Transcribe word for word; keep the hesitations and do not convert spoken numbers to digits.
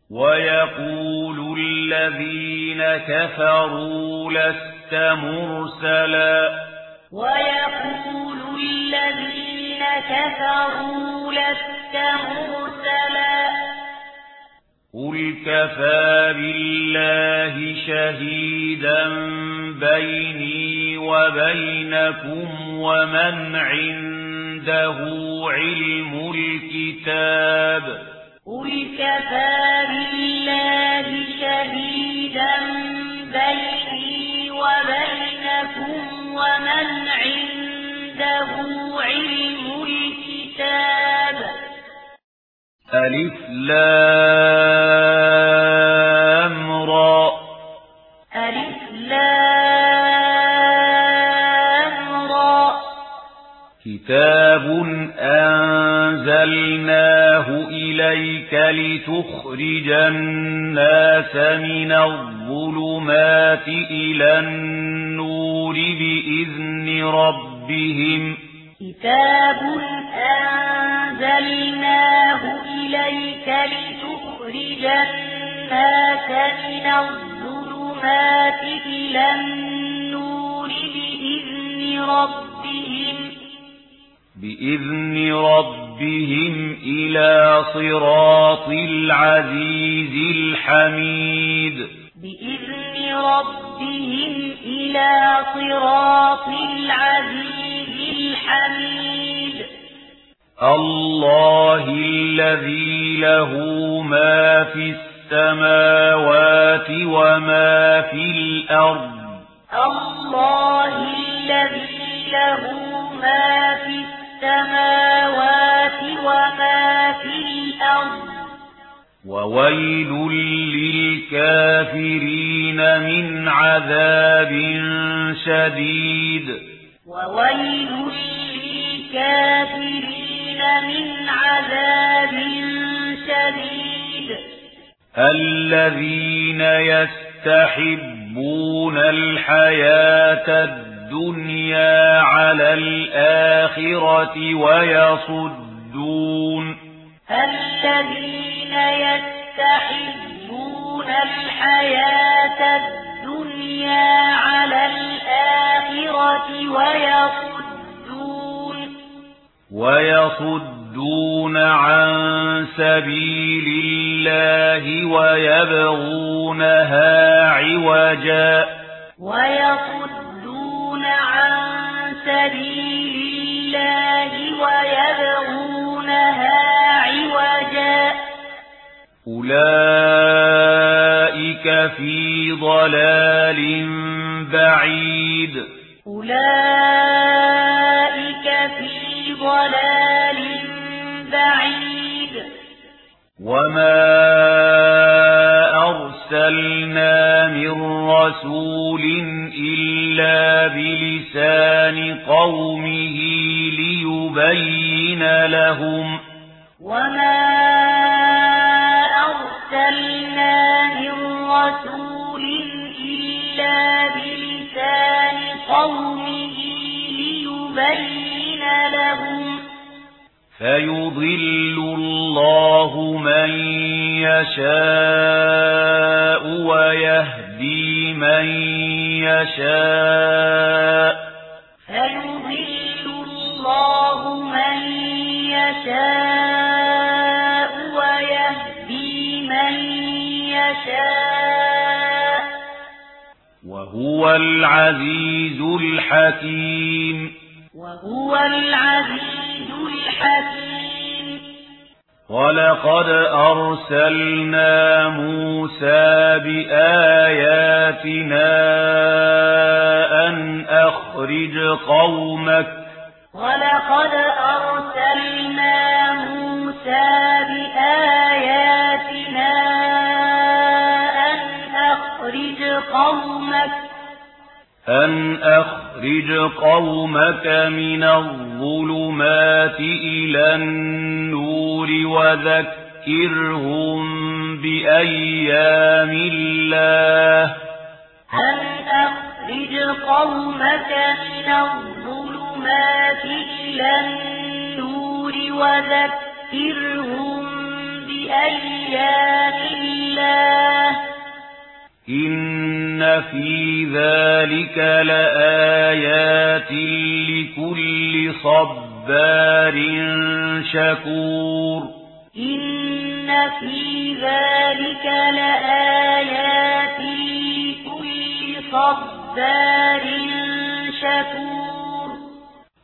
ويقول الذين كفروا لست مرسلا ويقول الذين كفروا لست مرسلا قل كفى بالله شهيدا بيني وبينكم ومن عنده علم الكتاب قل كفى بالله شهيدا بيني وبينكم ومن عنده علم الكتاب ألف لام را ألف لام را كتاب أنزلناه إليك لتخرج الناس من الظلمات إلى النور بإذن ربهم كتاب أنزلناه إليك لتخرج الناس من الظلمات إلى النور بإذن ربهم بإذن ربهم إلى صراط العزيز الحميد بإذن ربهم إلى صراط العزيز الحميد الله الذي له ما في السماوات وما في الأرض الله الذي له ما في السماوات وما في الأرض وويل للكافرين من عذاب شديد وويل للكافرين من عذاب شديد الذين يستحبون الحياة الدنيا على الآخرة ويصدون الذين يستحبون الحياة الدنيا على الآخرة ويصدون ويصدون عن سبيل الله ويبغونها عوجا ويصدون عن سبيل الله ويبغونها عوجا أولئك في ضلال بعيد أولئك في ضلال بعيد وما أرسلنا من رسول إلا بلسان قومه ليبين لهم وما أرسلنا من رسول إلا بلسان قومه ليبين لهم فيضل الله من يشاء ويهدي من يشاء فيضل الله من يشاء ويهدي من يشاء وهو العزيز الحكيم وهو العزيز الحكيم ولقد أرسلنا موسى بآياتنا أن أخرج قومك ولقد أرسلنا موسى بآياتنا أن أخرج قومك أن أخرج قومك من الظلمات إلى النور وذكرهم بأيام الله أن أخرج قومك من الظلمات إلى النور وذكرهم بأيام الله إن في ذلك لآيات لكل صبار شكور إن في ذلك لآيات لكل صبار شكور